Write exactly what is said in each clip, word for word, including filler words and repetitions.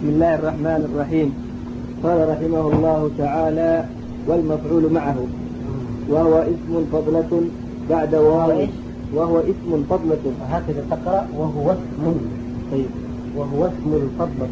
بسم الله الرحمن الرحيم. قال رحمه الله تعالى: والمفعول معه وهو اسم فضلة بعد واو، وهو اسم فضلة. هكذا تقرأ وهو اسم. طيب. وهو اسم فضلة.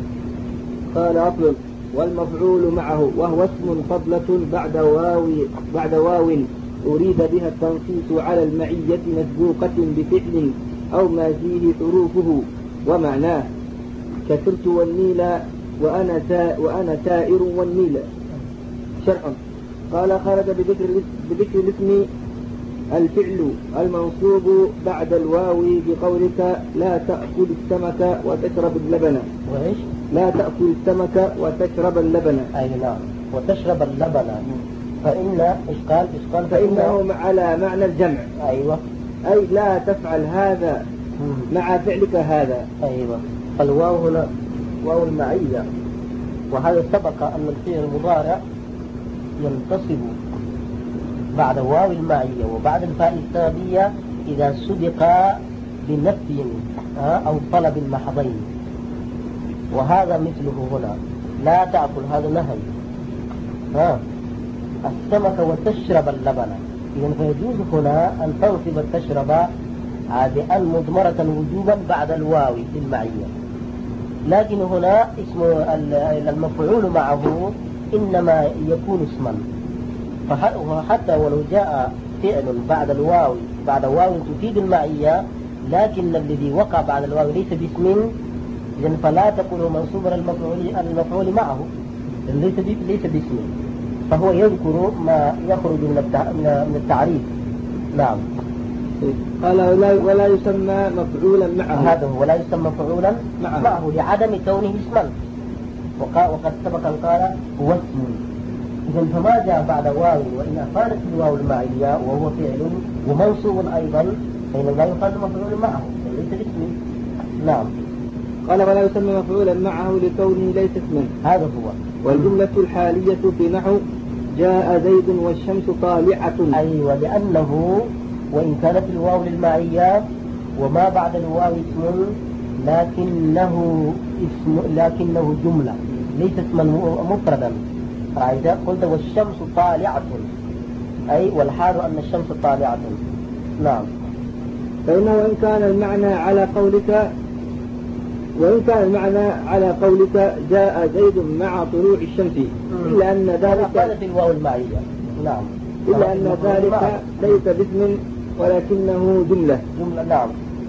قال أصل: والمفعول معه وهو اسم فضلة بعد واو بعد واو أريد بها التنصيص على المعية مسبوقة بفعل أو ما فيه حروفه ومعناه، كسرت والنيل وأنا سا وأنا سائر والنيل. شرحا. قال: خرج بذكر بذكر الاسم الفعل المنصوب بعد الواو بقولك: لا تأكل السمك وتشرب اللبن. وإيش؟ لا تأكل السمك وتشرب اللبن. أي نعم، وتشرب اللبن. فإن إيش قال؟ إيش قال؟ فإنه على معنى الجمع. أيوة. أي لا تفعل هذا مع فعلك هذا. أيوة. فالواو هنا واو المعية، وهذا سبق أن الفعل المضارع ينتصب بعد واو المعية وبعد الفاء السببية إذا سبق بنفي أو طلب محضين، وهذا مثله هنا. لا تأكل، هذا نهي. ها السمك وتشرب اللبن، إذن فيجوز هنا أن تنصب التشرب بأن مضمرة وجوبا بعد الواو للمعية. لكن هنا اسم المفعول معه إنما يكون اسما، فحتى ولو جاء فعل بعد الواو بعد واو تفيد المعية، لكن الذي وقع بعد الواو ليس باسم، إذن فلا تكون منصوبا المفعول المفعول معه، ليس ليس باسم، فهو يذكر ما يخرج من التعريف. نعم. قال: ولا, ولا يسمى مفعولا معه. هذا هو، ولا يسمى مفعولا معه, معه لعدم كونه اسما، وقد سبق أن قال هو اسم. إذن فما جاء بعد واو وإن أفادت الواو المعية وهو فعل ومنصوب أيضا، فإن لا يقال مفعول معه، ليس باسم. نعم. قال: ولا يسمى مفعولا معه لكونه ليس اسما. هذا هو. والجملة الحالية في نحو جاء زيد والشمس طالعة. أيوة، لأنه وإن كانت الواو للمعية وما بعد الواو اسم، لكنه اسم لكنه جملة ليس اسما مفردا. فإذا قلت والشمس طالعة، أي والحال أن الشمس طالعة. نعم. فإنه وإن كان المعنى على قولك وإن كان المعنى على قولك جاء زيد مع طلوع الشمس، إلا أن ذلك قالت الواو المعية. نعم. إلا أن ذلك ليس باسم ولكنه جملة. جملة. نعم.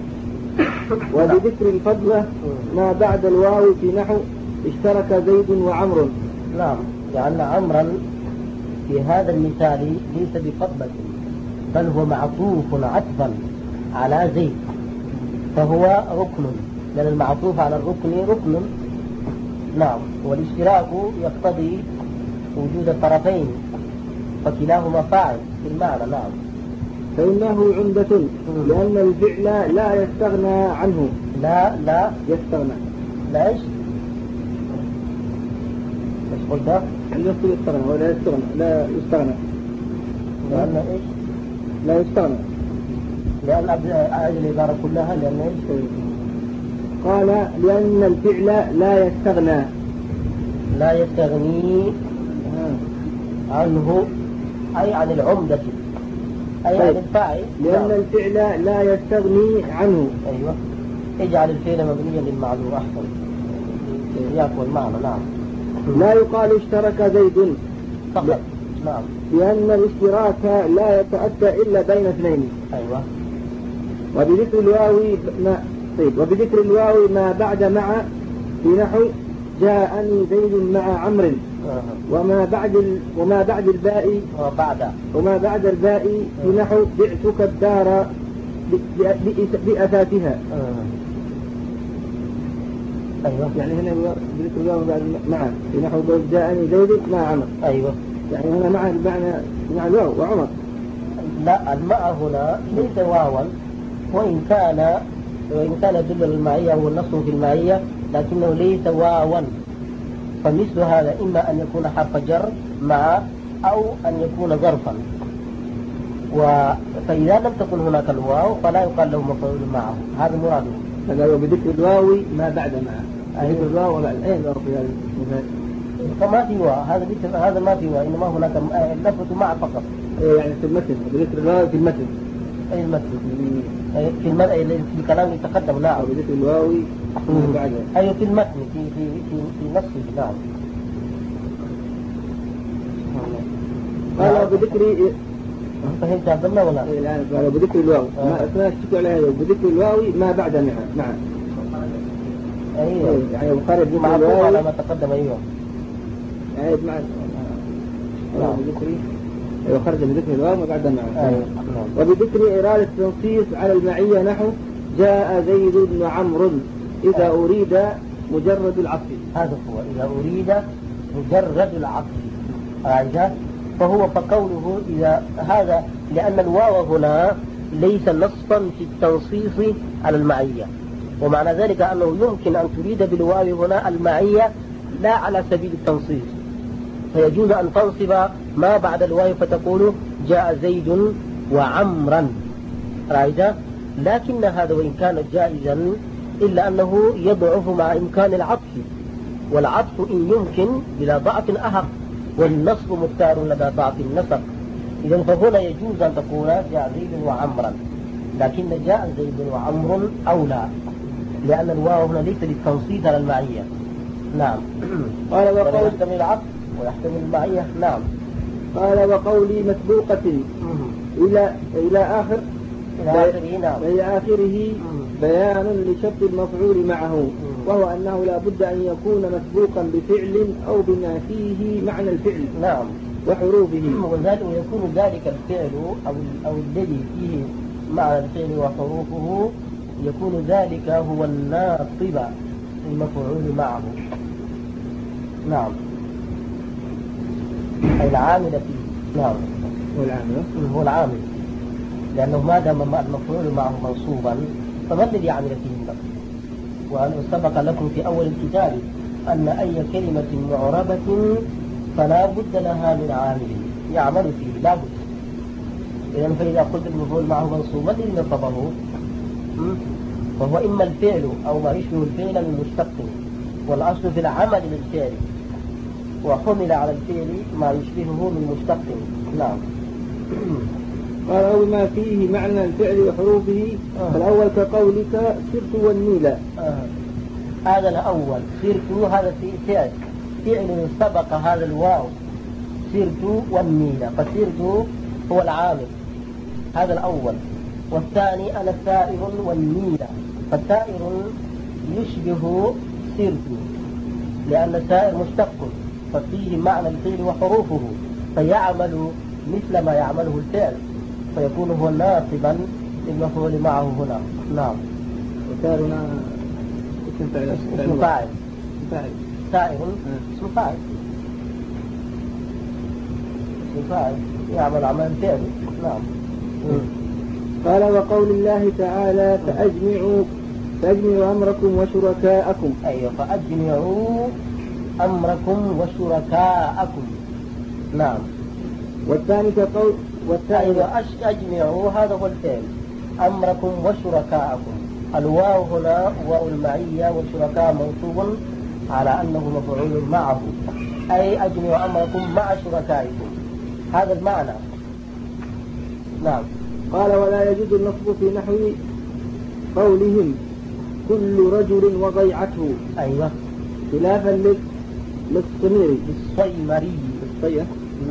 وبذكر الفضلة ما بعد الواو في نحو اشترك زيد وعمر. نعم، لأن عمرا في هذا المثال ليس بفضلة، بل هو معطوف عطفا على زيد، فهو ركن، لأن المعطوف على الركن ركن. نعم. والاشتراك يقتضي وجود الطرفين، فكلاهما فاعل في المعنى. نعم. فإنه عمدة، لأن الفعل لا يستغنى عنه. لا لا يستغنى. لا إيش؟ إيش قلت؟ يستغنى يستغنى ولا يستغنى؟ لا يستغنى. لأن إيش؟ لا يستغنى. لأن أجل العبارة كلها لأن إيش؟ قال: لأن الفعل لا يستغنى. لا يستغني عنه، أي عن العمدة، أي عن الفاعل. لأن الفعل لا يستغني عنه. أيوة. اجعل الفعل مبنيا للمعذور أحسن يكون معنى. نعم. لا يقال اشترك زيد فقط. نعم. لأن الاشتراك لا يتأتى إلا بين اثنين. أيوة. وبذكر الواو ما طيب وبذكر الواو ما بعد مع في نحو جاءني زيد مع عمرو. آه. وما بعد ال... وما بعد الباء وبعد وما بعد الباء في نحو بعتك الدار بأثاثها. آه. أيوة. يعني هنا بذكر الواو بعد مع في نحو جاءني زيد مع عمرو. أيوة. يعني هنا مع المعنى مع الواو وعمر. لا، الماء هنا ليس واوا، وإن كان وإن كان يدل المعية والنص في المعية، لكنه ليس واوا. فمثل هذا إما أن يكون حرف جر مع أو أن يكون ظرفا. فإذا لم تكن هناك الواو فلا يقال له مفعول معه. هذا مراده. هذا هو بذكر الواو ما بعد معه. ذكر الواو ولا الأين الواو في هذا المثال؟ فما في واو، هذا ذكر هذا ما في واو، إنما هناك اللفظ مع فقط. إيه يعني في المتن، بذكر الواو في المتن. أي المتن. في المتن في الكلام يتقدم نعم. بذكر الواو بعده. أيوة في المتن في في في في نصه نعم. قال بذكر فهمت عبد الله ولا؟ إيه الآن قال بذكر الواو ما أثناء الشكل على هذا بذكر الواو ما بعد معه معه. أيوة يعني وخرج مع الواو على ما تقدم أيوة. يعني مع نعم بذكر وخرج بذكر الواو ما بعد معه. أيوة. وبذكر إرادة التنصيص على المعية نحو جاء زيد بن عمرو إذا أريد مجرد العطف. هذا هو إذا أريد مجرد العطف. أعجب فهو فقوله إذا هذا لأن الواو هنا ليس نصا في التنصيص على المعية، ومعنى ذلك أنه يمكن أن تريد بالواو هنا المعية لا على سبيل التنصيص، فيجوز أن تنصب ما بعد الواو فتقول جاء زيد وعمرا رأيت، لكن هذا وإن كان جائزا إلا أنه يضعف مع إمكان العطف، والعطف إن يمكن بلا ضعف أحق، والنصب مختار لدى ضعف النسق. إذا فهنا يجوز أن تقول جاء زيد وعمرا، لكن جاء زيد وعمر أولى، لأن الواو هنا ليس للتنصيص على المعية. نعم. قال وقول يحتمل العطف ويحتمل المعية. نعم. قال وقولي مسبوقة إلى إلى آخر إلى آخره. نعم. إلى آخره بيان لشرط المفعول معه، وهو أنه لا بد أن يكون مسبوقا بفعل أو بما فيه معنى الفعل. نعم. وحروفه. وذلك ويكون ذلك الفعل أو أو الذي فيه معنى الفعل وحروفه يكون ذلك هو الناصب المفعول معه. نعم. أي العامل فيه. نعم. هو العامل. هو العامل، لأنه ما دام المفعول معه منصوبا فما الذي يعمل فيه النصب؟ وأنا سبق لكم في أول الكتاب أن أي كلمة معربة فلا بد لها من عامل يعمل فيه، لا بد. إذا فإذا قلت المفعول معه منصوب ما الذي نصبه؟ فهو إما الفعل أو ما يشبه الفعل من مشتق، والأصل في العمل للفعل، وحمل على الفعل ما يشبهه من مشتق. نعم. قال أو ما فيه معنى الفعل وحروفه. آه. فالأول كقولك سرت والنيلة. آه. هذا الأول سرت، هذا فعل فعل سبق هذا الواو سرت والنيلة، فسرت هو العامل هذا الأول. والثاني أنا سائر والنيلة، فالسائر يشبه سرت لأن السائر مشتق ففيه معنى الفعل وحروفه، فيعمل مثل ما يعمله الفعل، فيكون هو ناصبا للمفعول معه هنا. نعم. وسائرنا اسم فاعل. اسم فاعل. فاعل. سائر اسم فاعل. اسم فاعل يعمل عمل الفعل. نعم. قال وقول الله تعالى فأجمعوا فأجمعوا أمركم وشركاءكم. أيوة فأجمعوا أمركم وشركاءكم. نعم. والثاني كقول والثاني أيوة أجمعوا هذا هو الفعل أمركم وشركاءكم. الواو هنا واو المعية والشركاء منصوب على أنه مفعول معه، أي أجمعوا أمركم مع شركائكم، هذا المعنى. نعم. قال ولا يجوز النصب في نحو قولهم كل رجل وضيعته. أيوة. خلافا للصميري للصيمري للصية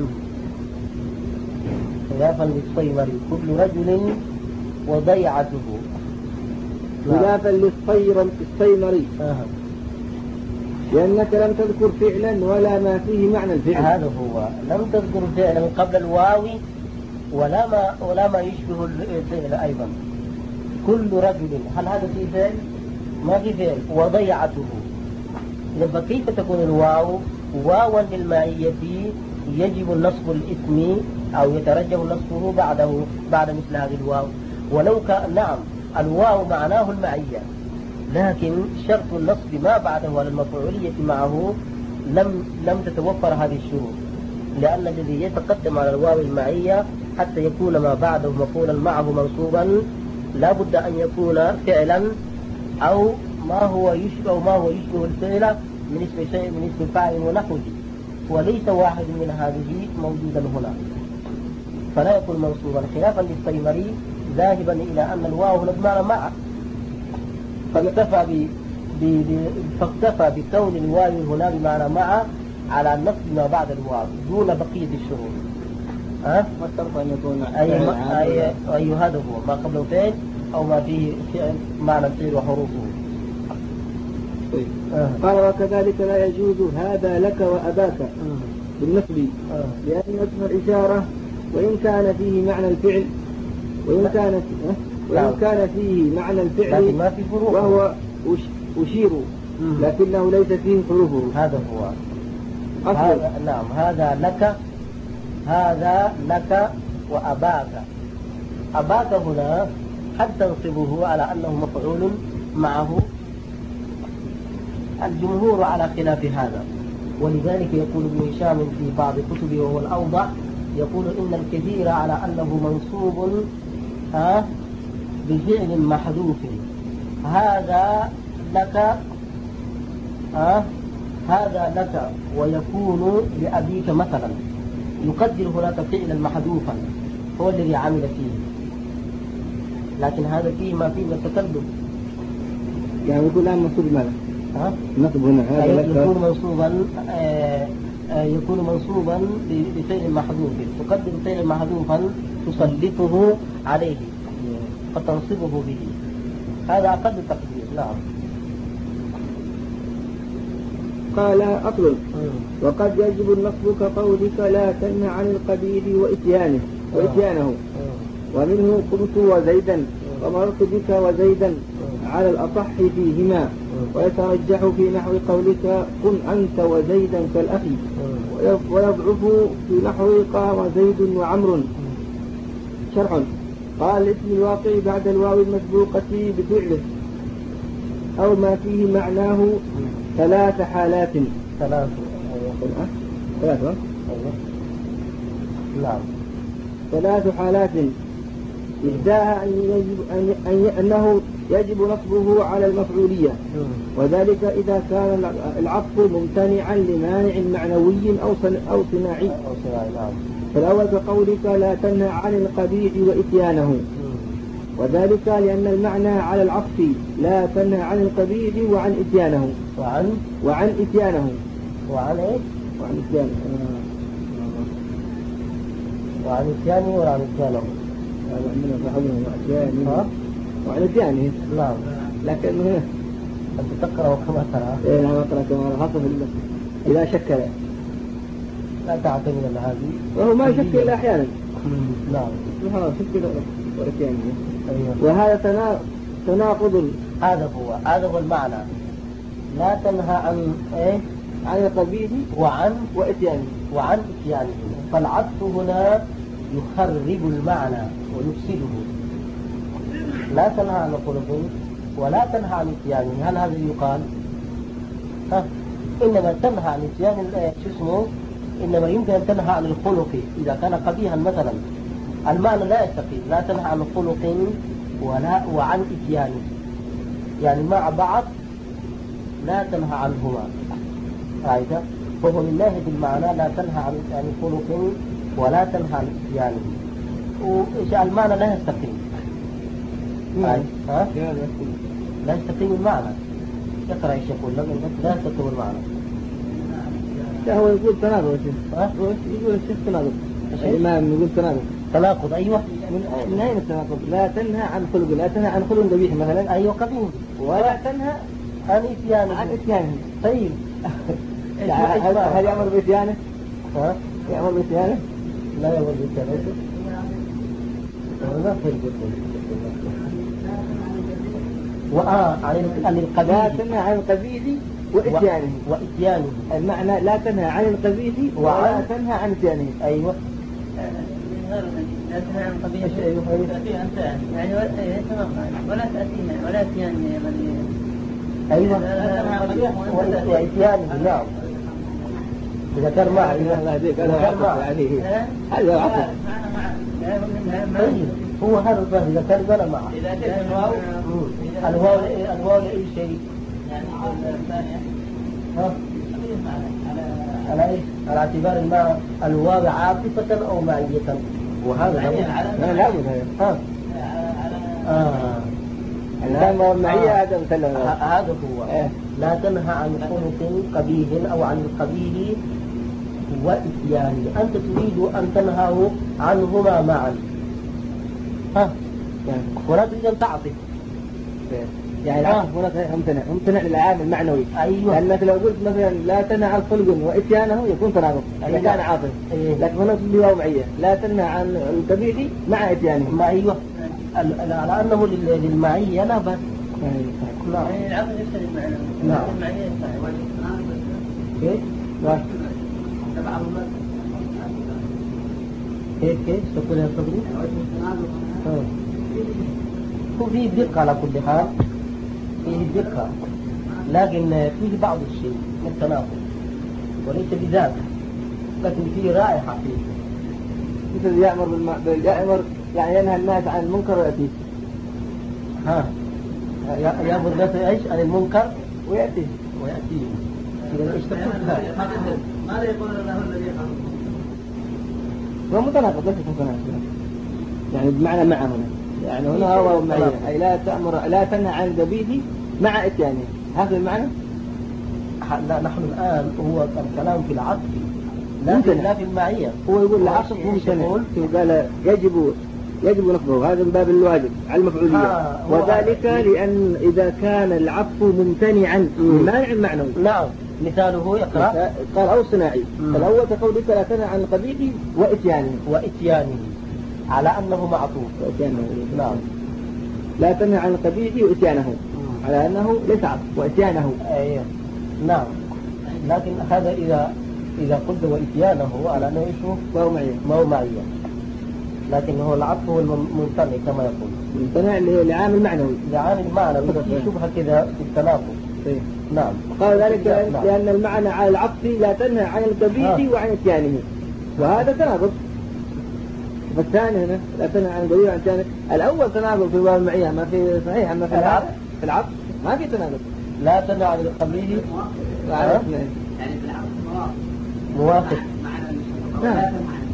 خلافا للصيمري كل رجل وضيعته، خلافا للصير الصيمري. آه. لأنك لم تذكر فعلا ولا ما فيه معنى الفعل. هذا هو، لم تذكر فعلا قبل الواو ولا ما ولا ما يشبه الفعل أيضا. كل رجل، هل هذا فيه فعل؟ ما في فعل. وضيعته، إذا كيف تكون الواو واوا للمعية يجب نصب الاسم أو يترجح نصبه بعده بعد مثل هذه الواو، ولو كان نعم الواو معناه المعية، لكن شرط النصب ما بعده على المفعولية معه لم لم تتوفر هذه الشروط، لأن الذي يتقدم على الواو المعية حتى يكون ما بعده مفعولا معه منصوبا لا بد أن يكون فعلا أو ما هو يشبه ما هو يشبه الفعل من اسم شيء من اسم فاعل ونحوه، وليس واحد من هذه موجودا هنا، فلا يكون منصوبا، خلافا للطيمري ذاهبا إلى أن الواو هنا بمعنى مع، فاكتفى ب... ب... ب... فاكتفى بكون الواو هنا بمعنى مع على نصب ما بعد الواو دون بقية الشروط. ها؟ ما الشرط أن يكون أي, ما... أي... أي هذا هو ما قبله فعل أو ما فيه فعل معنى الفعل وحروفه. طيب. آه. قال وكذلك لا يجوز هذا لك وأباك آه. بالنسب آه. لأن اسم الإشارة وإن كان فيه معنى الفعل وإن كان فيه وإن كان فيه معنى الفعل ما في فروق وهو أشير لكنه ليس فيه حروفه. هذا هو هذا. نعم هذا لك هذا لك وأباك. أباك هنا قد تنصبه على أنه مفعول معه، الجمهور على خلاف هذا، ولذلك يقول ابن هشام في بعض كتبه وهو الأوضح يقول إن الكثير على أنه منصوب ها بفعل محذوف. هذا لك ها هذا لك ويكون لأبيك مثلا، يقدر هناك فعلا محذوفا هو الذي عمل فيه، لكن هذا فيه ما فيه من التكلم. يعني يقول الآن منصوب ماذا؟ ها؟ نصب هنا هذا لك يكون منصوبا آه آه يكون منصوبا بفعل محذوف، تقدر فعل محذوفا تسلطه عليه فتنصبه به، هذا أقل التقدير. نعم. قال أصل وقد يجب النصب كقولك لا تنهى عن القبيح وإتيانه وإتيانه، ومنه قلت وزيدا ومررت بك وزيدا على الأصح فيهما، ويترجح في نحو قولك كن أنت وزيدا كالأخي، ويضعف في نحو قام زيد وعمر. شرح. قال الاسم الواقع بعد الواو المسبوقة بفعله أو ما فيه معناه ثلاث حالات. ثلاث ثلاث نعم ثلاث حالات. إحداها أن يجب أن أن أنه يجب نصبه على المفعولية، وذلك إذا كان العطف ممتنعا لمانع معنوي أو أو صناعي. فالأول كقولك لا تنهى عن القبيح وإتيانه، وذلك لأن المعنى على العطف لا تنهى عن القبيح وعن إتيانه وعن وعن إتيانه وعن إيه؟ وعن إتيانه وعن إتيانه وعن إتيانه وعن إتيانه. نعم. لكن هنا أنت تقرأ كما ترى. إيه نعم أقرأ كما خاصة إذا شكل لا تعتمد على هذه، وهو ما يشكل إلا أحيانا. نعم. هذا شكل وإتيانه. وهذا تناقض. هذا هو هذا هو المعنى. لا تنهى عن إيه؟ عن القبيح وعن وإتيانه وعن إتيانه، فالعطف هنا يخرب المعنى ويفسده. لا تنهى عن الخلق ولا تنهى عن إتيانه، هل هذا يقال؟ ها؟ إنما تنهى عن إتيان شو اسمه؟ إنما يمكن أن تنهى عن الخلق إذا كان قبيحا مثلا، المعنى لا يستقيم. لا تنهى عن خلق ولا وعن إتيانه، يعني مع بعض لا تنهى عنهما. رأيت؟ فهو من ناحية المعنى لا تنهى عن عن خلق ولا تنهى عن إتيانه، والمعنى لا يستقيم. ها؟ لا يستقيم المعنى. اقرأ ايش يقول لك، لا يستقيم المعنى. لا هو يقول تناقض. يقول الشيخ تناقض. الإمام يقول تناقض. تناقض أيوة. من أين التناقض؟ لا تنهى عن خلق، لا تنهى عن خلق قبيح مثلا. أيوة قبيح. ولا تنهى عن إتيانه. عن إتيانه. طيب. هل يأمر بإتيانه؟ ها؟ يأمر بإتيانه؟ لا يأمر بإتيانه. ما فرق وآه عن القبيح. لا تنهى عن القبيح وإتيانه. وإتيانه المعنى لا تنهى عن القبيح ولا تنهى عن إتيانه. أيوة. لا تنهى عن القبيح يعني ولا تأتينا ولا إتيانه. أيوة. وإتيانه. نعم. إذا كان معه هذا هذا عقل. طيب هو هذا الظاهر إذا كان ولا معه. إذا كان الواو الواو الواو لأي شيء ها؟ على ايش؟ على اعتبار الماء الواو عاطفة او معية، وهذا لا لا ها اه الكلمة معية هذا مثلا هذا هو إيه؟ لا تنهى عن خلق قبيح او عن القبيح وإتيانه، أنت تريد أن تنهاه عنهما معا، ها يعني ولا تريد أن تعطي يعني العطف هنا ممتنع ممتنع للعامل المعنوي. أيوة. لأنك لو قلت مثلا لا تنهى عن خلق وإتيانه يكون تناقض إذا كان عاطف. أيوة. لكن هنا تبدي معية لا تنهى عن القبيح مع إتيانه. ما أيوة على أنه للمعية لا بس. نعم. العقل يفسد المعنى. نعم. المعية كيف؟ كيف كيف تقول يا صدري؟ هو فيه دقة على كل حال، فيه دقة، لكن فيه بعض الشيء من التناقض وليس بذاك، لكن فيه رائحة فيه مثل يأمر بالم... يأمر يعني ينهى الناس عن المنكر ويأتيه. ها يأمر الناس ايش؟ عن المنكر ويأتيه ويأتيه. إذا ايش تقول هذا؟ ماذا يقول له الذي يفعل؟ هو متناقض ليس متناقض يعني بمعنى مع هنا يعني هنا هو معية أي لا تأمر لا تنهى عن القبيح مع إتيانه، هذا المعنى؟ لا نحن الآن هو الكلام في العطف لا في لا في المعية. هو يقول العطف ممتنع قال يجب يجب نصبه، هذا من باب الواجب على المفعولية، وذلك لأن إذا كان العطف ممتنعا مانع معنوي. نعم مثاله يقرأ قال أو صناعي. فالأول كقولك لا تنهى عن القبيح وإتيانه وإتيانه على أنه معطوف. وإتيانه نعم لا تنهى عن القبيح وإتيانه على أنه ليس عطف وإتيانه. أيه. نعم لكن هذا إذا إذا قلت وإتيانه على أنه اسمه ما هو معية ما هو معية، لكن هو العطف هو الممتنع كما يقول ممتنع لعامل معنوي لعامل معنوي في شبهة كذا في التناقض. نعم قال ذلك نعم. لأن المعنى على العطف لا تنهى عن القبيح وعن إتيانه، وهذا تناقض. فالثاني هنا لا تنهى عن القبيح وعن إتيانه، الأول تناقض في باب المعية ما في صحيح، أما في العطف في العطف ما في تناقض. لا تنهى عن القبيح يعني في العطف موافق. نعم.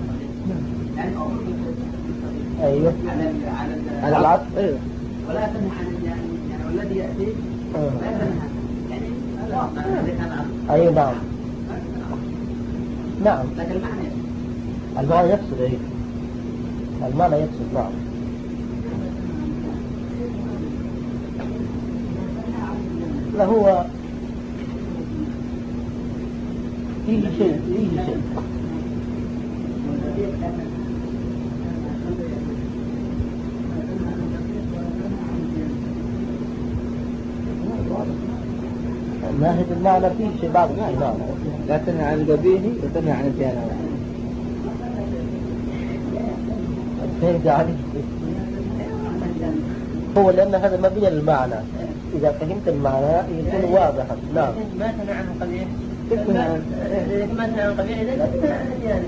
أيوه على العطف أيوه ولا تنهى عن يعني يعني والذي يأتي لا تنهى يعني الواقع الذي كان عطف. أيوه نعم نعم لكن المعنى المعنى يفسد. أيوه المعنى يفسد. نعم فهو فيه شيء فيه شيء ناهد المعنى فيه شيء بعض الشيء. نعم لا تنهى عن القبيح وتنهى عن إتيانه. فهمت عليه هو لأن هذا مبني للمعنى، إذا فهمت المعنى يكون واضحا. نعم ما تنهى عن القبيح ما تنهى عن القبيح إذا لا تنهى عن الإتيان.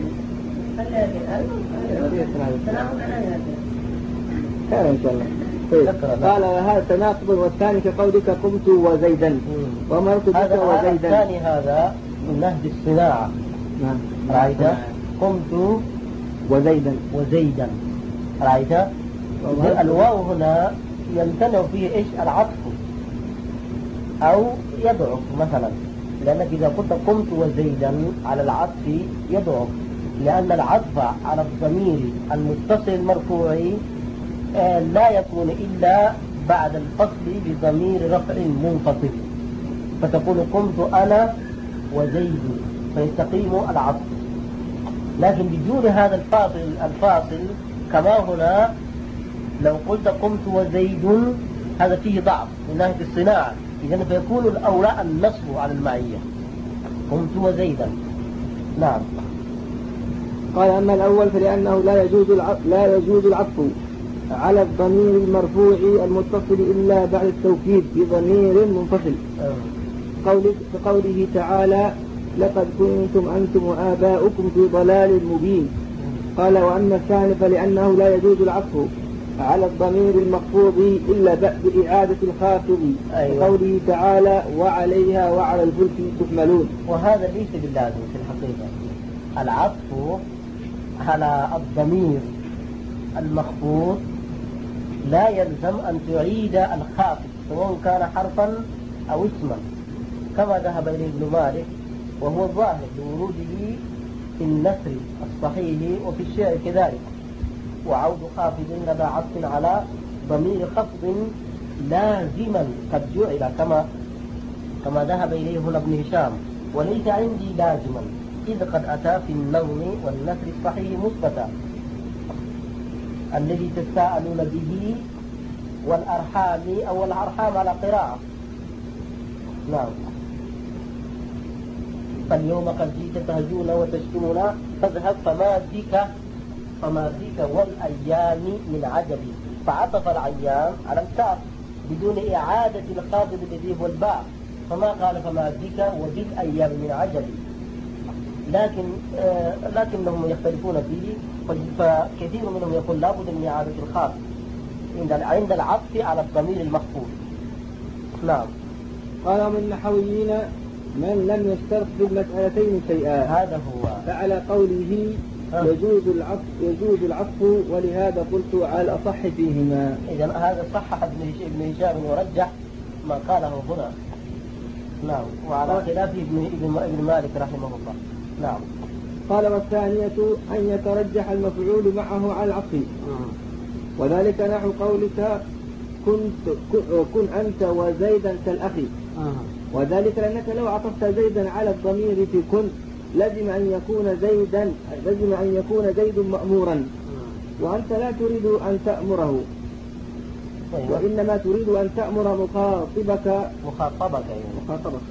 خير إن شاء الله. قال هذا تناقض، والثاني كقولك قمت وزيدا ومرت بك وزيدا. الثاني هذا من نهج الصناعة. نعم رأيت قمت وزيدا وزيدا رأيت الواو هنا يمتنع فيه إيش العطف أو يضعف مثلا، لأنك إذا قلت قمت وزيدا على العطف يضعف، لأن العطف على الضمير المتصل المرفوع لا يكون إلا بعد الفصل بضمير رفع منفصل، فتقول قمت أنا وزيد فيستقيم العطف. لكن بدون هذا الفاصل الفاصل كما هنا لو قلت قمت وزيد هذا فيه ضعف من ناحية الصناعة، إذن فيكون الأولى النصب على المعية قمت وزيدا. نعم قال أما الأول فلأنه لا يجوز لا يجوز العطف على الضمير المرفوع المتصل إلا بعد التوكيد بضمير منفصل كقوله تعالى لقد كنتم أنتم وآباؤكم في ضلال مبين. قال وأما الثاني فلأنه لا يجوز العطف على الضمير المخفوض إلا بإعادة الخافض. أيوة. قوله تعالى وعليها وعلى الفلك تحملون. وهذا ليس باللازم في الحقيقة. العطف على الضمير المخفوض لا يلزم أن تعيد الخافض سواء كان حرفا أو اسما، كما ذهب إليه ابن مالك وهو الظاهر لوروده في النثر الصحيح وفي الشعر كذلك. وعود خافض لدى عطف على ضمير خفض لازما قد جعل كما كما ذهب إليه هنا ابن هشام، وليس عندي لازما إذ قد أتى في النظم والنثر الصحيح مثبتا الذي تساءلون به والأرحام أو الأرحام على قراءة. نعم. فاليوم قد جئت تهجون وتشتمون فاذهب فما بك فما بك والأيام من عجب، فعطف الأيام على الكاف بدون إعادة الخافض الذي هو الباء، فما قال فما بك وبالأيام من عجب. لكن آه لكنهم يختلفون فيه، فكثير منهم يقول لا بد من إعادة الخافض عند عند العطف على الضمير المخفوض. نعم. قال من النحويين من لم يشترط في المسألتين شيئا، هذا هو. فعلى قوله يجوز العطف يجوز العطف ولهذا قلت على الأصح فيهما. إذا هذا صحح ابن هشام ورجح ما قاله هنا. نعم. وعلى خلاف ابن ابن مالك رحمه الله. نعم. قال والثانية أن يترجح المفعول معه على العطف، وذلك نحو قولك كنت كن أنت وزيدا كالأخي، وذلك لأنك لو عطفت زيدا على الضمير في كن لازم أن يكون زيدا لازم أن يكون زيد مأمورا، وأنت لا تريد أن تأمره، وإنما تريد أن تأمر مخاطبك مخاطبك مخاطبك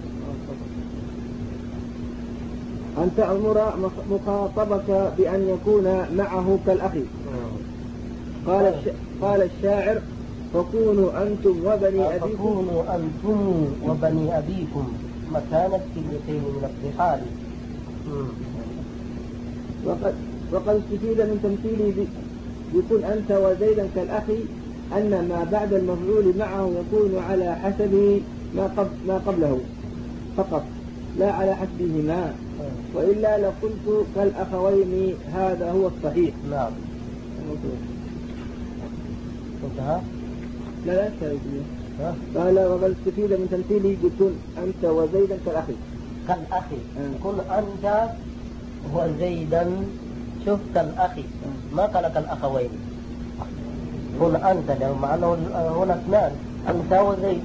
أن تأمر مخاطبك بأن يكون معه كالأخي. قال قال الشاعر فكونوا أنتم وبني أبيكم فكونوا أنتم وبني أبيكم مكان الكلمتين من الضحال. وقد وقد استفيد من تمثيله بكن أنت وزيدا كالأخي أن ما بعد المفعول معه يكون على حسب ما قبل ما قبله فقط لا على حسبهما، وإلا لقلت كالأخوين هذا هو الصحيح. نعم. انتهى؟ لا لا قال وقد استفيد من تمثيله بكن أنت وزيدا كالأخي كالأخي. كن أنت وزيدا شوف كالأخي، ما قال كالأخوين. كن أنت لأنه معناه هنا اثنان أنت وزيد،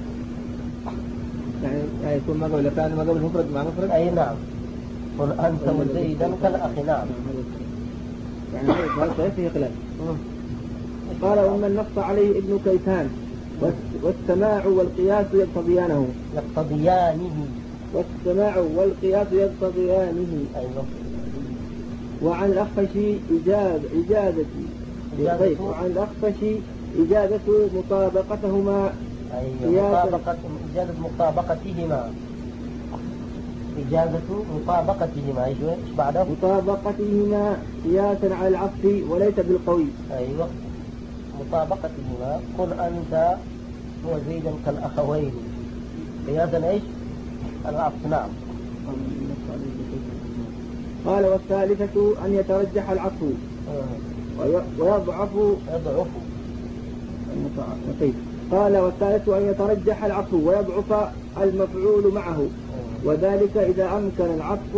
يعني يكون ما قبل كان ما قبل مفرد مع مفرد. أي نعم. كن أنت وزيدا كالأخي. نعم. يعني هذا فيه خلاف. قال ومن نص عليه ابن كيسان والسماع والقياس يقتضيانه يقتضيانه والسماع والقياس يقتضيانه. أيوة. وعن الأخفش إجازة إجازة طيب وعن الأخفش إجازة مطابقتهما. أيوة. مطابقة إجازة مطابقتهما إجازة مطابقتهما. إيش بعده؟ مطابقتهما قياسا على العطف وليس بالقوي. أيوة. مطابقتهما قل أنت وزيدا كالأخوين قياسا إيش؟ العطف. نعم. قال والثالثة أن يترجح العطف ويضعف يضعف. قال والثالثة أن يترجح العطف ويضعف المفعول معه، وذلك إذا أمكن العطف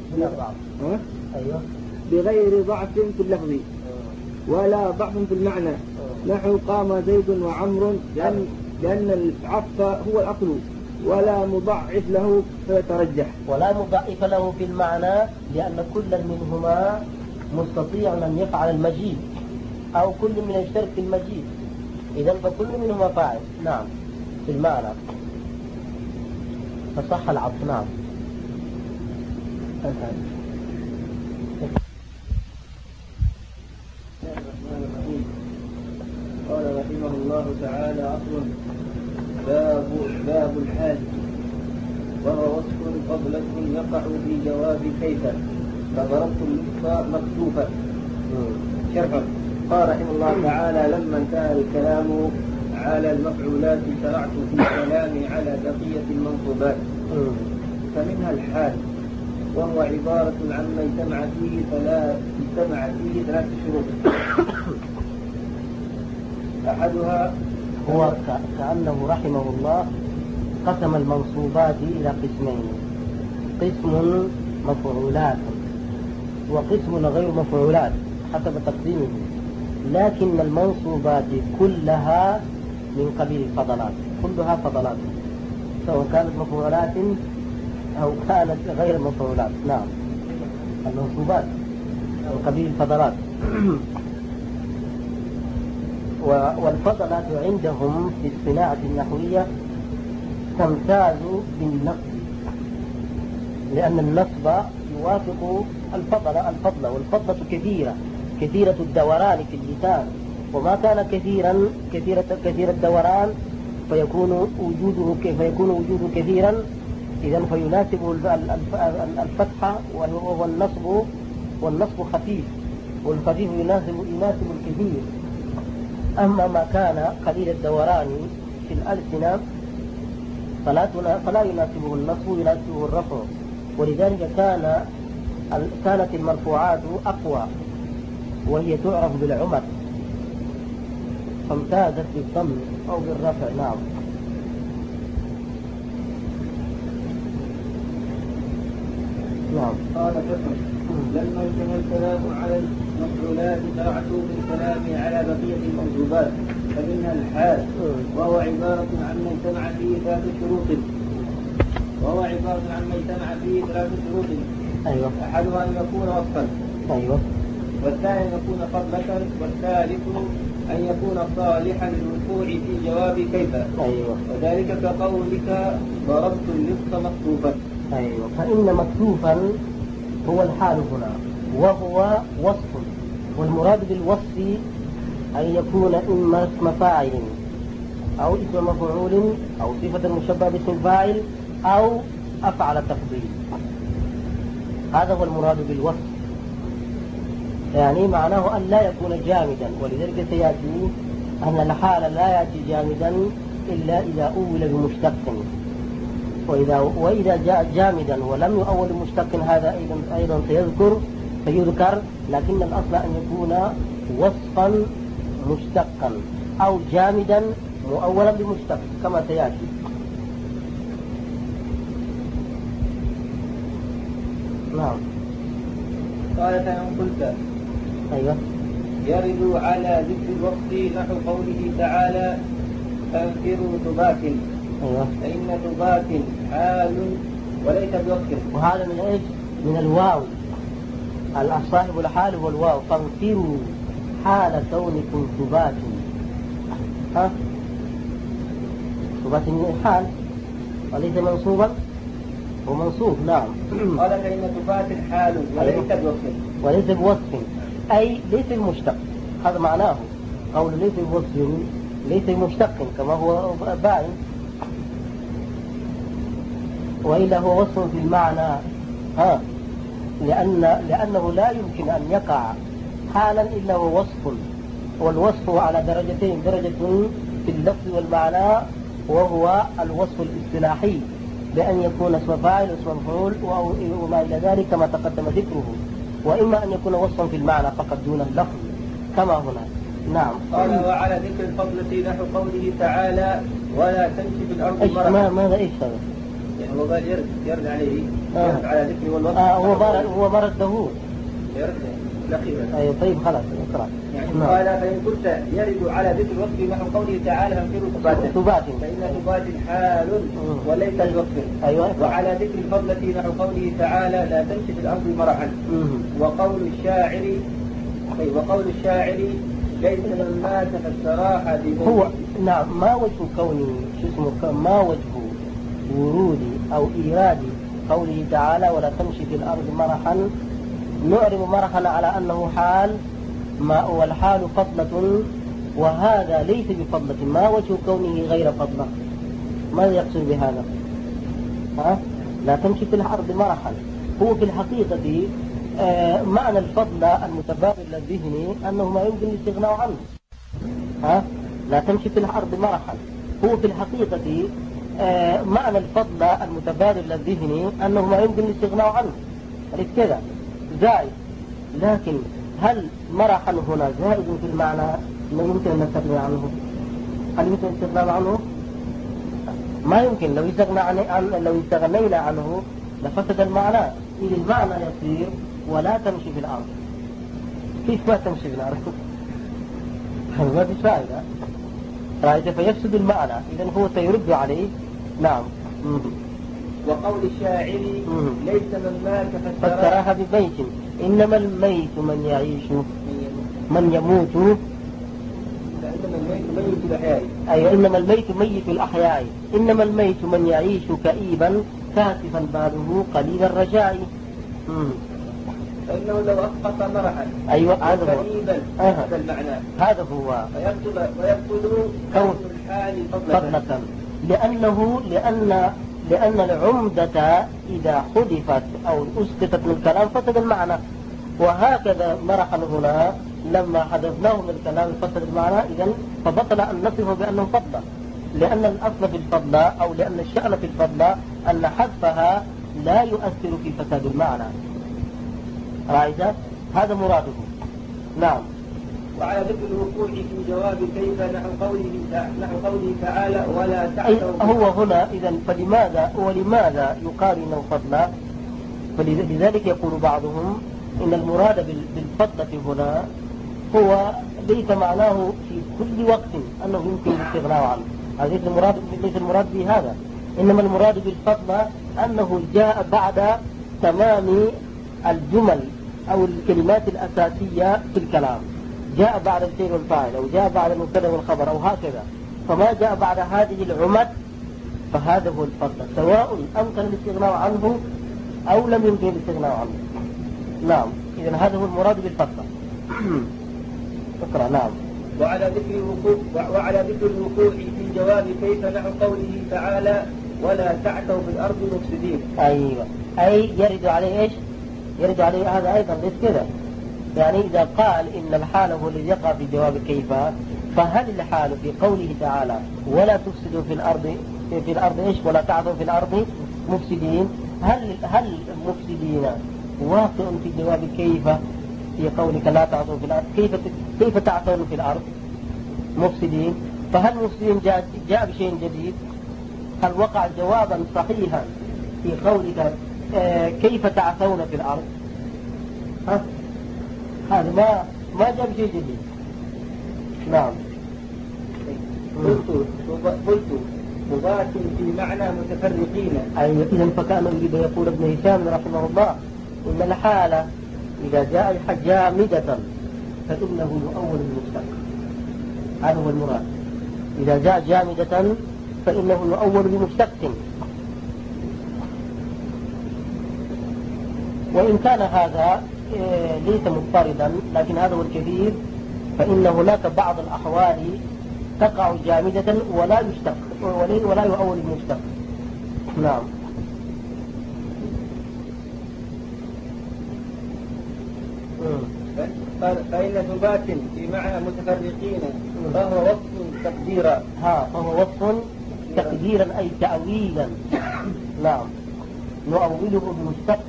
أيوة. بغير ضعف في اللفظ ولا ضعف في المعنى، نحو قام زيد وعمر، لأن, لأن العطف هو الأصل ولا مضعف له فيترجح. ولا مضعف له في المعنى لأن كل منهما مستطيع أن يفعل المجيد أو كل من يشترك في المجيد، إذن فكل منهما فاعل. نعم. في المعنى فصح العطف. نعم. قال رحمه الله تعالى أصل باب باب الحال، وهو وصف فضلة يقع في جواب كيف، فضربت النصف مكتوفة. شرحا قال رحمه الله تعالى: لما انتهى الكلام على المفعولات شرعت في كلامي على بقية المنصوبات، فمنها الحال، وهو عبارة عما اجتمع فيه ثلاث اجتمع فيه ثلاث شروط. أحدها هو كأنه رحمه الله قسم المنصوبات إلى قسمين: قسم مفعولات وقسم غير مفعولات حسب تقسيمه، لكن المنصوبات كلها من قبيل الفضلات، كلها فضلات، سواء كانت مفعولات أو كانت غير مفعولات. نعم، المنصوبات من قبيل الفضلات. والفضلات عندهم في الصناعة النحوية تمتاز بالنصب، لأن النصب يوافق الفضل الفضل والفضلة كثيرة كثيرة الدوران في اللسان، وما كان كثيرا كثيرة كثير الدوران فيكون وجوده فيكون وجوده كثيرا، إذا فيناسب الفتحة، والنصب والنصب خفيف، والخفيف يناسب يناسب الكثير. أما ما كان قليل الدوران في الألسنة فلا فلا يناسبه النصب، يناسبه الرفع، ولذلك كان كانت المرفوعات أقوى وهي تعرف بالعمر، فامتازت بالضم أو بالرفع. نعم. نعم. قال فصل: لما انتهى الكلام على المفعولات شرعت في الكلام على بقية المنصوبات، فمنها الحال، وهو عبارة عما اجتمع فيه ثلاث شروط وهو عبارة عما اجتمع فيه ثلاث شروط. أيوة. أحدها أن يكون وصفا، أيوة. والثاني أن يكون فضلة، والثالث أن يكون صالحا للوقوع في جواب كيف. أيوة. وذلك كقولك: ضربت اللص مكتوفا. أيوة. فإن مكتوفا هو الحال هنا، وهو وصف، والمراد بالوصف أن يكون إما اسم فاعل أو اسم مفعول أو صفة مشبهة باسم الفاعل أو أفعل تفضيل. هذا هو المراد بالوصف، يعني معناه أن لا يكون جامدا، ولذلك سيأتي أن الحال لا يأتي جامدا إلا إذا أول بمشتق، وإذا وإذا جاء جامدا ولم يؤول بمشتق هذا أيضا أيضا سيذكر سيذكر لكن الأصل أن يكون وصفا مشتقا أو جامدا مؤولا بمشتق كما سيأتي. نعم. قال: فإن قلت: أيوة. يرد على ذكر الوقت نحو قوله تعالى: فانفروا ثبات. أيوة. فإن ثبات حال وليس بوقت. وهذا من إيش؟ من الواو، الصاحب الحال هو الواو. فانفروا حال كونكم ثبات. ها؟ ثبات من الحال وليس منصوبا، ومنصوب. نعم. قال: فإن ثبات حال وليس بوصف. وليس بوصف أي ليس المشتق، هذا معناه. قول ليس بوصف ليس مشتق كما هو باين، وإلا هو وصف في المعنى. ها، لأن لأنه لا يمكن أن يقع حالا إلا هو وصف، والوصف على درجتين: درجة في اللفظ والمعنى، وهو الوصف الاصطلاحي بأن يكون اسم فاعل واسم مفعول وما إلى ذلك كما تقدم ذكره، وإما أن يكون وصفا في المعنى فقط دون اللفظ كما هنا. نعم. قال: وعلى ذكر الفضلة نحو قوله تعالى: ولا تمشي في الأرض مرحا. ما ماذا إيش هذا؟ يعني هو قال يرد يرد عليه يرد على ذكر والوصف. آه هو مرد هو مرده يرد الأخير. أيوة. طيب خلاص اقرأ. يعني قال: فإن قلت يرد على ذكر الوصف نحو قوله تعالى: فانفروا ثبات. ثبات. فإن ثبات حال وليس بوصف. أيوة. وعلى ذكر الفضلة نحو قوله تعالى: لا تمشي في الأرض مرحا. وقول الشاعر وقول الشاعر: ليس من مات فاستراح بموت. هو نعم. ما وجه كونه شو اسمه ما وجه ورود أو إيراد قوله تعالى: ولا تمشي في الأرض مرحا؟ نعرب مرحا على أنه حال، ما هو الحال فضلة، وهذا ليس بفضلة. ما وجه كونه غير فضلة؟ ماذا يقصد بهذا؟ ها؟ لا تمشي في الأرض مرحا، هو في الحقيقة آه معنى الفضل المتبادل الذهني أنه ما يمكن الاستغناء عنه. ها؟ لا تمشي في الأرض مرحا. هو في الحقيقة آه معنى الفضل المتبادل الذهني أنه ما يمكن الاستغناء عنه. أليس كذا؟ زائد. لكن هل مرحا هنا زائد في المعنى ما يمكن أن نستغني عنه؟ هل يمكن الاستغناء عنه؟ ما يمكن. لو استغنى عن لو استغنينا عنه لفسد المعنى. إذا المعنى يصير ولا تمشي في الأرض. كيف ما تمشي في الأرض؟ ما في فائدة. رأيت فيفسد المعنى. إذا هو سيرد عليه. نعم. وقول الشاعر ليس من مات فسرها ببيت إنما الميت من يعيش من يموت. إنما الميت ميت الأحياء. أيوة إنما الميت ميت الأحياء. إنما الميت من يعيش كئيبا كاسفا باله قليل الرجاء. فإنه لو أسقط مرحا أيوة هذا هو هذا المعنى. هذا هو فيبطل ويبطل كون الحال فضلة. لأنه لأن لأن العمدة إذا حذفت أو أسقطت من الكلام فسد المعنى. وهكذا مرحا هنا لما حذفناه من الكلام فسد المعنى. إذن فبطل أن نصفه بأنه فضلة. لأن الأصل في الفضلة أو لأن الشأن في الفضلة أن حذفها لا يؤثر في فساد المعنى. رأيت؟ هذا مراده. نعم. وعلى ذكر الوقوع في جواب كيف نحو قوله نحو قوله تعالى ولا تعثوا. هو هنا إذا فلماذا ولماذا يقال إنه فضلا؟ فلذلك يقول بعضهم إن المراد بالفضلة هنا هو ليس معناه في كل وقت أنه يمكن الاستغناء عنه. هذا ليس المراد ليس المراد بهذا. إنما المراد بالفضلة أنه جاء بعد تمام الجمل أو الكلمات الأساسية في الكلام. جاء بعد الفعل والفاعل أو جاء بعد المبتدا والخبر أو هكذا. فما جاء بعد هذه العمد فهذا هو الفضل سواء أمكن الاستغناء عنه أو لم يمكن الاستغناء عنه. نعم. إذن هذا هو المراد بالفضل. اقرأ. نعم. وعلى ذكر الوقوع وعلى ذكر الوقوع في جواب كيف نحو قوله تعالى ولا تعثوا في الأرض مفسدين. أيوة. أي يرد عليه إيش؟ يرد عليه هذا أيضا ليس كذا. يعني إذا قال إن الحال هو الذي يقع في جواب كيف فهل الحال في قوله تعالى ولا تفسدوا في الأرض في الأرض إيش ولا تعثوا في الأرض مفسدين هل هل مفسدين واقع في جواب كيف في قولك لا تعثوا في الأرض كيف كيف تعثون في الأرض مفسدين؟ فهل مفسدين جاء, جاء بشيء جديد؟ هل وقع جوابا صحيحا في قولك آه كيف تعثون في الأرض؟ ها؟ هذا ما ما جاء بشيء جديد. نعم. قلت قلت مضاف في معنى متفرقين. أي إذا فكان يريد يقول ابن هشام رحمه الله إن الحالة إذا جاء جامدة فإنه يؤول المشتق. هذا هو المراد. إذا جاء جامدة فإنه يؤول بمشتق. وإن كان هذا ليس مضطردا لكن هذا هو الكثير فإن هناك بعض الأحوال تقع جامدة ولا يشتق ولا يؤول المشتق. نعم. فإن ثبات في معنى متفرقين فهو وصف تقديرا. ها فهو وصف تقديرا أي تأويلا. نعم. نؤوله بمشتق.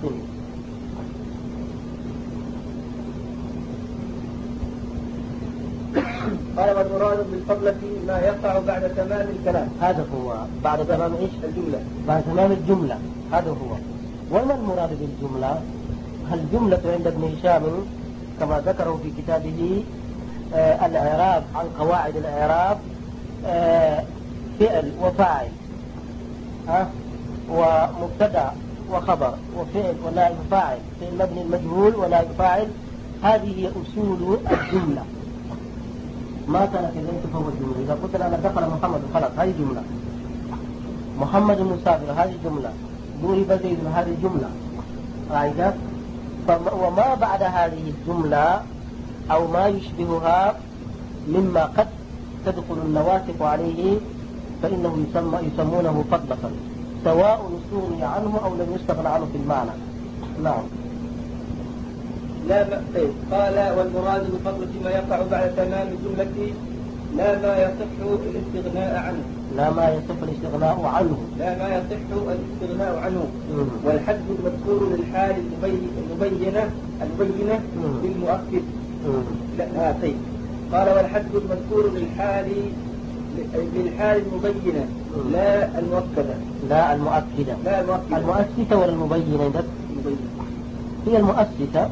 قال والمراد بالفضلة ما يقع بعد تمام الكلام. هذا هو بعد تمام ايش؟ الجملة. بعد تمام الجملة. هذا هو. وما المراد بالجملة؟ الجملة عند ابن هشام كما ذكره في كتابه آه الإعراب عن قواعد الإعراب آه فعل وفاعل ها ومبتدأ وخبر وفعل ونائب فاعل فعل مبني المجهول ونائب فاعل. هذه هي أصول الجملة. ما كان في ذلك فهو الجملة. إذا قلت أنا دخل محمد خلاص هذه جملة. محمد مسافر هذه جملة. ضرب زيد هذه جملة. رأيت؟ وما بعد هذه الجملة أو ما يشبهها مما قد تدخل النواسق عليه فإنه يسمى يسمونه فضلة سواء استغني عنه أو لم يستغن عنه في المعنى. نعم. لا ما طيب. قال والمراد بفضل ما يقع بعد تمام الجملة لا ما يصح الاستغناء عنه. لا ما يصح الاستغناء عنه. لا ما يصح الاستغناء عنه. والحد المذكور للحال المبينة المبينة بالمؤكد. لا آه طيب. قال والحد المذكور للحال للحال المبينة لا المؤكدة. لا المؤكدة. لا المؤكدة. المؤسسة ولا المبينة؟ هي المؤسسة.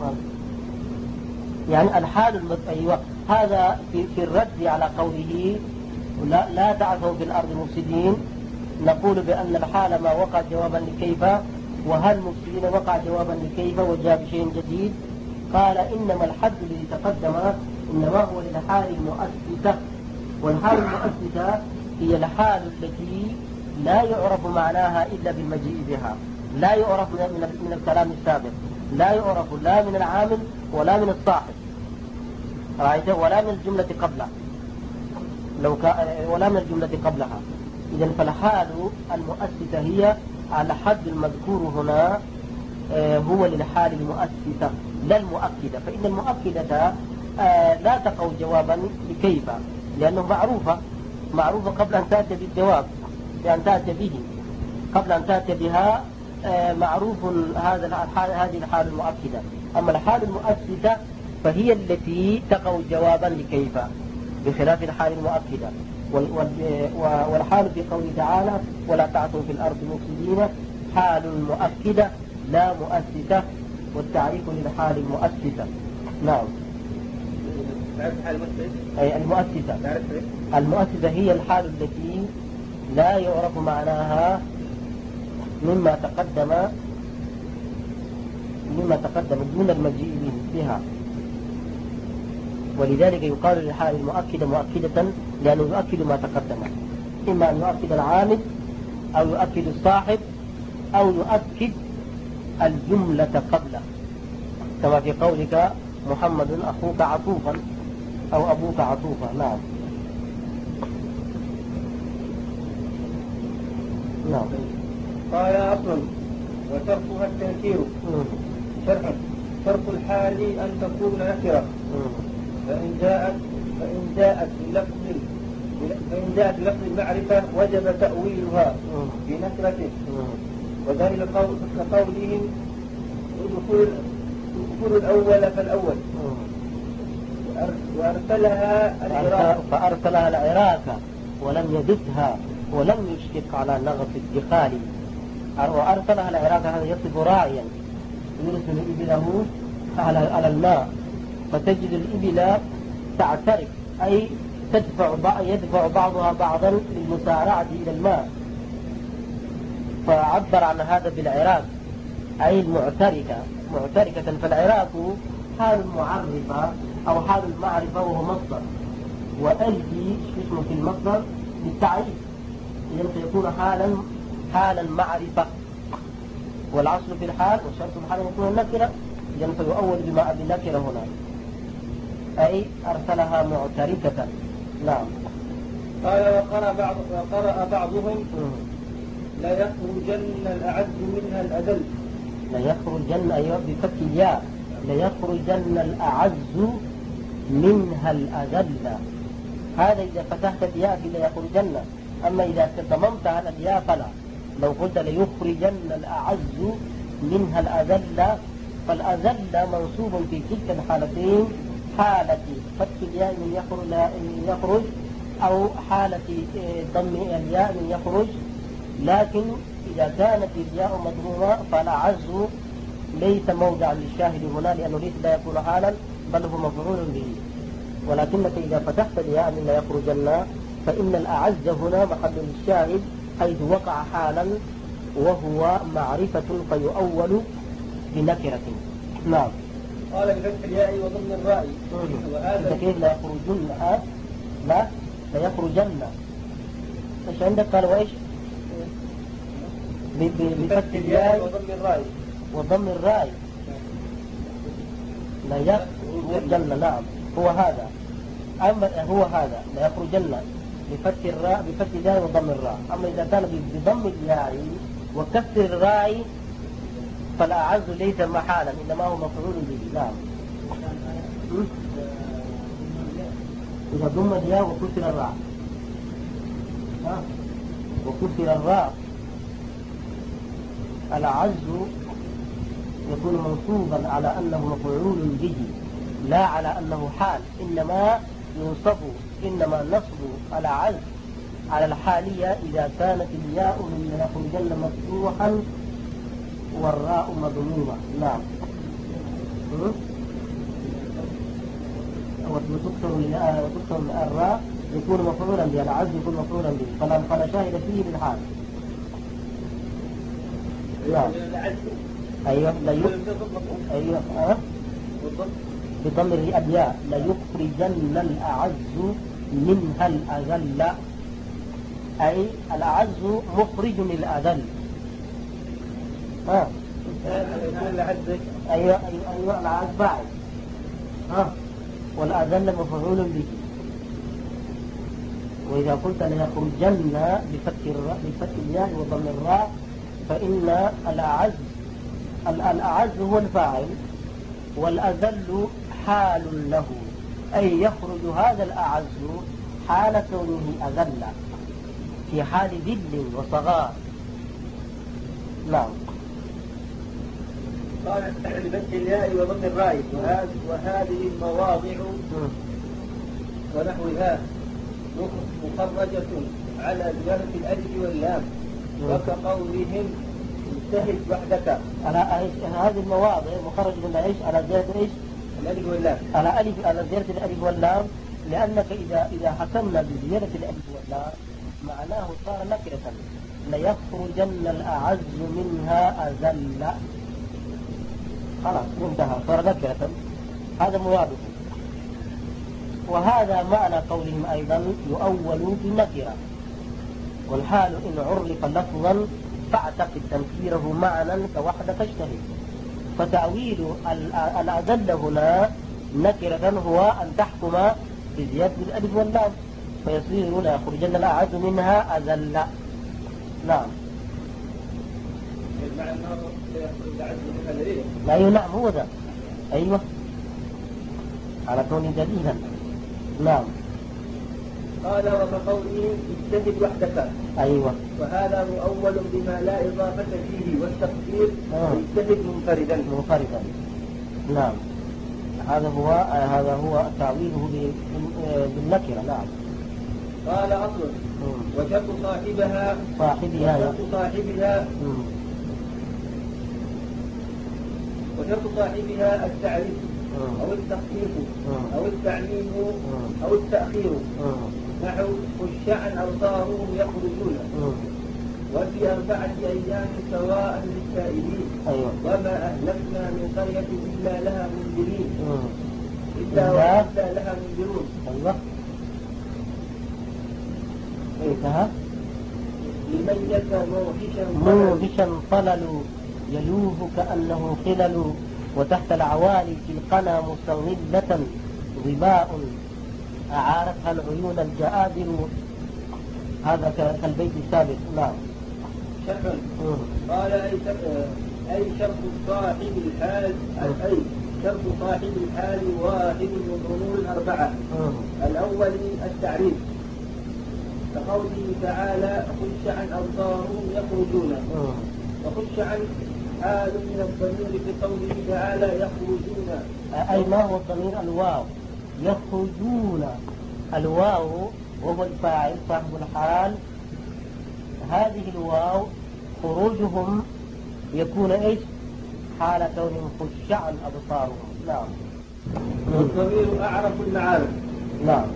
يعني الحال المد... أيوة هذا في, في الرد على قوله لا, لا تعثوا في الأرض مفسدين. نقول بأن الحال ما وقع جوابا لكيف، وهل مفسدين وقع جوابا لكيف وجاء بشيء جديد. قال إنما الحد الذي تقدم إنما هو للحال المؤسسة، والحال المؤسسة هي الحال التي لا يعرف معناها إلا بالمجيء بها، لا يعرف من, من الكلام السابق، لا يعرف لا من العامل ولا من الصاحب، رأيت، ولا من الجملة قبلها، لو ك... ولا من الجملة قبلها. إذن فالحال المؤسسة هي الحد المذكور هنا هو للحال المؤسسة لا المؤكدة، فإن المؤكدة لا تقع جوابا لكيف، لأنه معروفة معروفة قبل أن تأتي بالجواب، بأن تأتي به قبل أن تأتي بها معروف هذا الحال، هذه الحال المؤكدة. أما الحال المؤسسة فهي التي تقع جوابا لكيف بخلاف الحال المؤكدة. والحال في قوله تعالى ولا تعثوا في الأرض مفسدين حال مؤكدة لا مؤسسة، والتعريف للحال المؤسسة. نعم. أي المؤسسة. المؤسسة هي الحال التي لا يعرف معناها مما تقدم مما تقدم دون المجيء بها، ولذلك يقال للحال المؤكدة مؤكدة لأنه يؤكد ما تقدم، إما أن يؤكد العامل أو يؤكد الصاحب أو يؤكد الجملة قبله، كما في قولك محمد أخوك عطوفا أو أبوك عطوفا. نعم. نعم. قال أصلا وتركها التنكير. شرح شرط الحال أن تكون نكرة، فإن جاءت فإن جاءت بلفظ فإن جاءت بلفظ المعرفة وجب تأويلها بنكرته، وذلك كقولهم ادخلوا الأول فالأول، وأرسلها العراق فأرسلها العراق ولم يدسها ولم يشفق على نغص الدخال. وأرسلها العراق هذا يصف راعيا يرسل إبله على الماء، فتجد الإبل تعترك أي تدفع يدفع بعضها بعضا للمسارعة إلى الماء، فعبر عن هذا بالعراق أي المعتركة معتركة. فالعراق حال المعرفة أو حال المعرفة وهو مصدر، وألفي اسمه في المصدر للتعريف، إذن سيكون حالا حالا معرفة. والعصر في الحال والشرط في الحال يكون النكرة، إذن فيؤول بما بالنكرة هنا أي أرسلها معتركة. نعم. قال وقرأ بعض وقرأ بعضهم لا يخرجن الأعز منها الأذل. لا يخرجن أيوة بفتح الياء، لا يخرجن الأعز منها الأذل. هذا إذا فتحت الياء لا يخرجن، أما إذا ضممت على الياء فلا. لو قلت ليخرجن الأعز منها الأذل، فالأذل منصوب في تلك الحالتين، حالة فتح الياء من يخرج, من يخرج أو حالة ضم الياء من يخرج. لكن إذا كانت الياء مضمومة فالأعز ليس موضع للشاهد هنا، لأنه ليس لا يكون حالا بل هو مفعول به. ولكنك إذا فتحت الياء من لا يخرجن فإن الأعز هنا محل للشاهد حيث وقع حالا وهو معرفة فيؤول بنكرة. نعم. قال بفتح الياء وضم الراء. وهذا كيف لا يخرجن؟ لا لا يخرجن. ايش عندك؟ قال وايش؟ بفتح الياء وضم الراء. وضم الراء لا يخرجن. نعم هو هذا. أما هو هذا لا يخرجن بفتح الراء بفتح الياء وضم الراء. أما إذا كان بضم الياء وكسر الراء فالأعز ليس محالا إنما هو مفعول به. نعم. إذا ضم الياء وكسر الراء وكسر الراء الأعز يكون منصوبا على أنه مفعول به لا على أنه حال، إنما ينصب إنما نصب الأعز على الحالية إذا كانت الياء من يخرجن مفتوحا والراء مضمومة. نعم. وتكسر الراء يكون مفعولا به، العز يكون مفعولا به، فلا فلا شاهد فيه للحال. نعم. أيوه لا يك... أيوه أه؟ بضم الياء ليخرجن الأعز منها الأذل، أي الأعز مخرج الأذل. ها أيوه أيوه أيوه الأعز باعث ها والأذل مفعول به. وإذا قلت ليخرجن بفتح الراء بفتح الياء وضم الراء فإن الأعز الأعز هو الفاعل والأذل حال له، أي يخرج هذا الأعز حال كونه أذل في حال ذل وصغار. نعم. قال بفتح الياء وضم الراء وهذه المواضع ونحوها مخرجة على زيادة الألف واللام وكقولهم اجتهد وحدك. على هذه المواضع مخرج من ايش؟ على زيادة ايش؟ الألف واللام. على ألف على زيادة الألف واللام، لأنك إذا إذا حكمنا بزيادة الألف واللام معناه صار نكرة، ليخرجن الأعز منها أذل، خلاص انتهى صار نكرة، هذا موافق. وهذا معنى قولهم أيضا يؤول بالنكرة، والحال إن عرف لفظا فاعتقد تنكيره معنى كوحدك اجتهد. فتأويل الأذل هنا نكرة هو أن تحكم بزيادة الألف واللام فيصير لا يخرجن الأعز منها أذل. نعم. أيوة نعم هو ذا. أيوة على كون دليلا. نعم. قال وكقوله اجتهد وحدك. أيوة. وهذا مؤول بما لا إضافة فيه والتقدير اجتهد منفردا. منفردا. نعم. هذا هو هذا هو تعويله بالنكرة. نعم. قال أصل وشرط صاحبها صاحبها وشرط صاحبها وشرط صاحبها التعريف أو التخفيف أو التعميم أو التأخير، نحو خشعا أبصارهم يخرجون وفي أربعة أيام سواء للسائلين. أيوة. وما أهلكنا من قرية إلا لها منذرين إلا وإلا لها منذرون. أيوة. انتهى. لميت موحشا موحشا طلل يلوه كأنه خلل، وتحت العوالي في القنا مستغلة ظباء أعارتها العيون الجآبر. هذا كالبيت السابق. نعم. شرح. قال أي أي شرط صاحب الحال أي شرط صاحب الحال واحد من أمور الأربعة. الأول التعريف كقوله تعالى خشعا أبصارهم يخرجون، وخشعا حال من الضمير في قوله تعالى يخرجون. أي ما هو الضمير؟ الواو. يخرجون الواو وهو الفاعل صاحب الحال. هذه الواو خروجهم يكون ايش؟ حال كونهم خشعا أبصارهم. نعم. والضمير أعرف المعارف. نعم.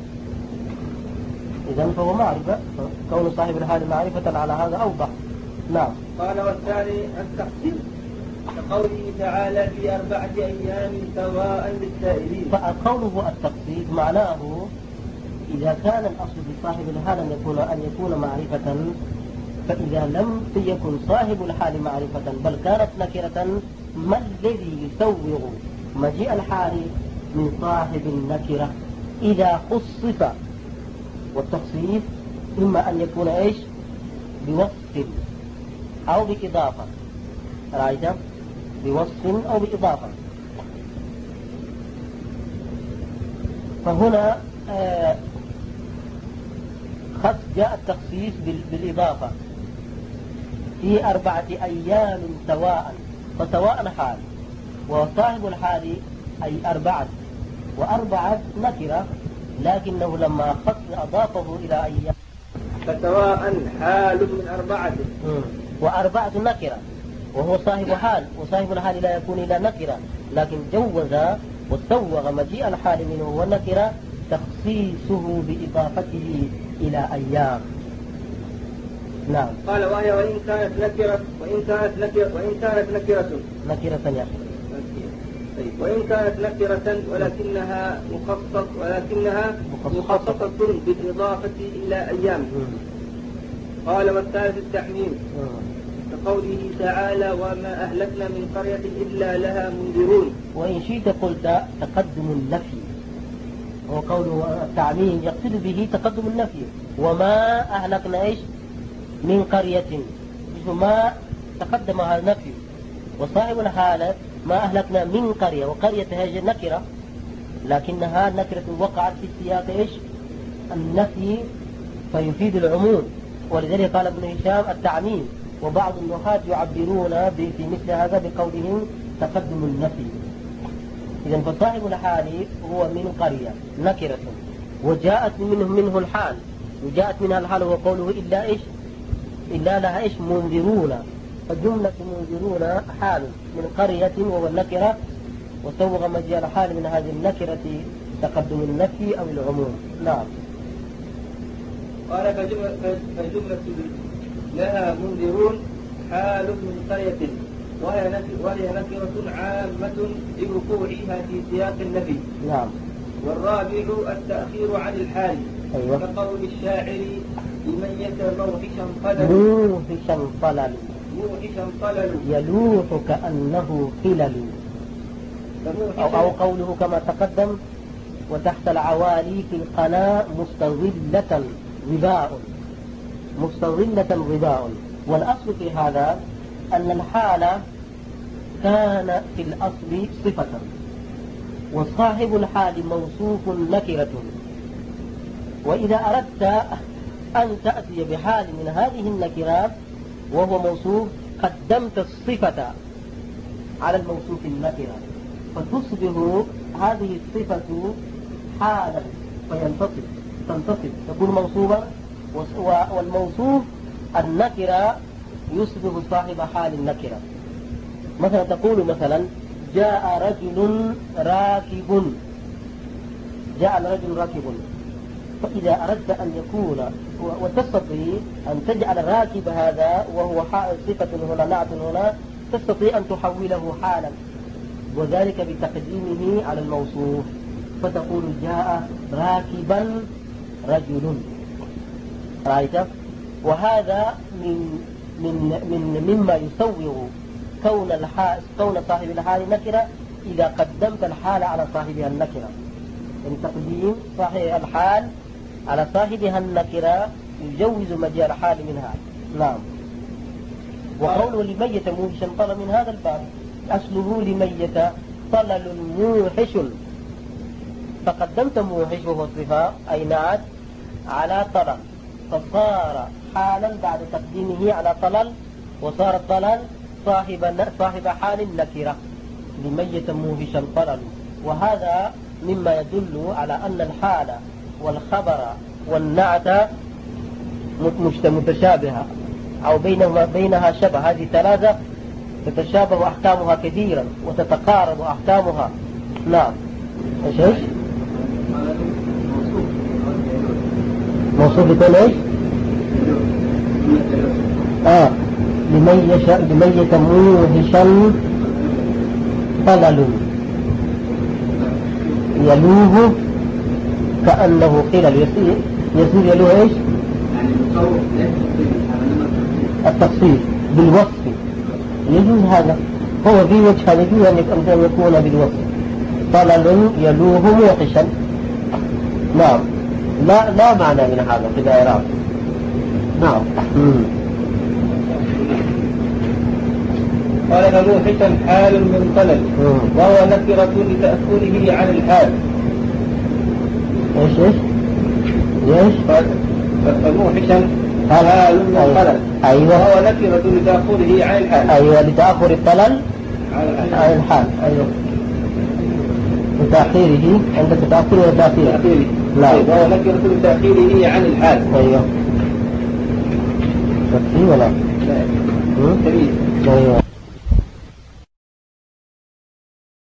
إذن فهو معرفة، كون صاحب الحال معرفة على هذا أوضح. نعم. قال والثاني التخصيص كقوله تعالى في أربعة أيام سواء للسائلين. فقوله التخصيص معناه إذا كان الأصل في صاحب الحال أن يكون أن يكون معرفة، فإذا لم يكن صاحب الحال معرفة بل كانت نكرة، ما الذي يسوغ مجيء الحال من صاحب النكرة إذا خصص؟ والتخصيص إما أن يكون إيش؟ بوصف أو بإضافة. رأيت بوصف أو بإضافة. فهنا آه خص جاء التخصيص بالإضافة في أربعة أيام سواء، فسواء حال، وصاحب الحال أي أربعة، وأربعة نكرة، لكنه لما خص أضافه إلى أيام فسواء حال من أربعة وأربعة نكرة، وهو صاحب حال، وصاحب الحال لا يكون إلا نكرة، لكن جوز وسوغ مجيء الحال منه والنكرة تخصيصه بإضافته إلى أيام. نعم. قال وهي وإن كانت نكرة وإن كانت نكرة وإن كانت نكرة نكرة يا أخي. وإن كانت نكرة ولكنها مخصص ولكنها مخصصة بالإضافة إلى أيام. قال والثالث التعميم كقوله تعالى وما أهلكنا من قرية إلا لها منذرون. وإن شئت قلت تقدم النفي، وقوله التعميم يقصد به تقدم النفي، وما أهلكنا إيش من قرية، ما تقدم هذا النفي، وصاحب الحالة ما أهلكنا من قرية، وقرية هذه نكرة لكنها نكرة وقعت في سياق إيش النفي فيفيد العموم، ولذلك قال ابن هشام التعميم، وبعض النحاة يعبرون في مثل هذا بقولهم تقدم النفي. إذن فصاحب الحال هو من قرية نكرة وجاءت منه منه الحال، وجاءت منها الحال هو قوله إلا إيش إلا لها إيش منذرون، فجملة منذرون حال من قرية وهو النكرة، وسوغ مجيء الحال من هذه النكرة تقدم النفي أو العموم. نعم. قال فجملة, فجملة لها منذرون حال من قرية وهي نكرة عامة لوقوعها في سياق النفي. نعم. والرابع التأخير عن الحال. أيوة. كقول الشاعر لمن موحشا طلل موحشا طلل موحشا طلل يلوح كأنه خلل، أو, أو قوله كما تقدم وتحت العوالي في القناة مستظلة ظباء مستظلة ظباء. والأصل في هذا أن الحال كان في الأصل صفة، وصاحب الحال موصوف نكرة، وإذا أردت أن تأتي بحال من هذه النكرات وهو موصوف قدمت الصفة على الموصوف النكرة، فتصبح هذه الصفة حالا فينتصب تنتصب تكون موصوفا، والموصوف النكرة يصبح صاحب حال النكرة. مثلا تقول مثلا جاء رجل راكب، جاء الرجل راكب، فإذا أردت أن يكون وتستطيع أن تجعل الراكب هذا وهو صفة هنا نعت هنا تستطيع أن تحوله حالا، وذلك بتقديمه على الموصوف، فتقول جاء راكبا رجل. رأيت؟ وهذا من من من مما يسوغ كون الحال كون صاحب الحال نكرة إذا قدمت الحال على صاحبها النكرة، يعني تقديم صاحب الحال على صاحبها النكرة يجوز مجيء الحال منها. نعم. وقوله لميت موحشا طلل من هذا الباب، أصله لميت طلل موحش، فقدمت موحش وهو صفة أي نعت على طلل، فصار حالا بعد تقديمه على طلل، وصار الطلل صاحب صاحب حال النكرة لميت موحشا طلل. وهذا مما يدل على أن الحال والخبر والنعت متشابهة أو بينهما بينها شبه، هذه ثلاثة تتشابه أحكامها كثيرا وتتقارب أحكامها. نعم. ايش ايش موصوف يكون ايش اه لمن يشاء لمن يتموهشا طلل يلوه كأنه قلل، يصير يصير يلوه ايش التخصيص بالوصف، يجوز هذا، هو في وجه هذا يجوز أن يكون بالوصف طلل يلوه موحشا. نعم. لا لا معنى من هذا في الإعراب. نعم. قال فموحشا حال من طلب وهو نكرة لتأخره عن الحال. ايش ايش؟ ايش؟ فموحشا حال من طلب. ايوه. وهو نكرة لتأخره عن الحال. ايوه لتأخر الطلل عن الحال. ايوه. لتأخيره عند تأخيره وتأخيره. لا. وهو نكرة لتأخيره عن الحال. ايوه. تفسير ولا؟ لا. ايوه.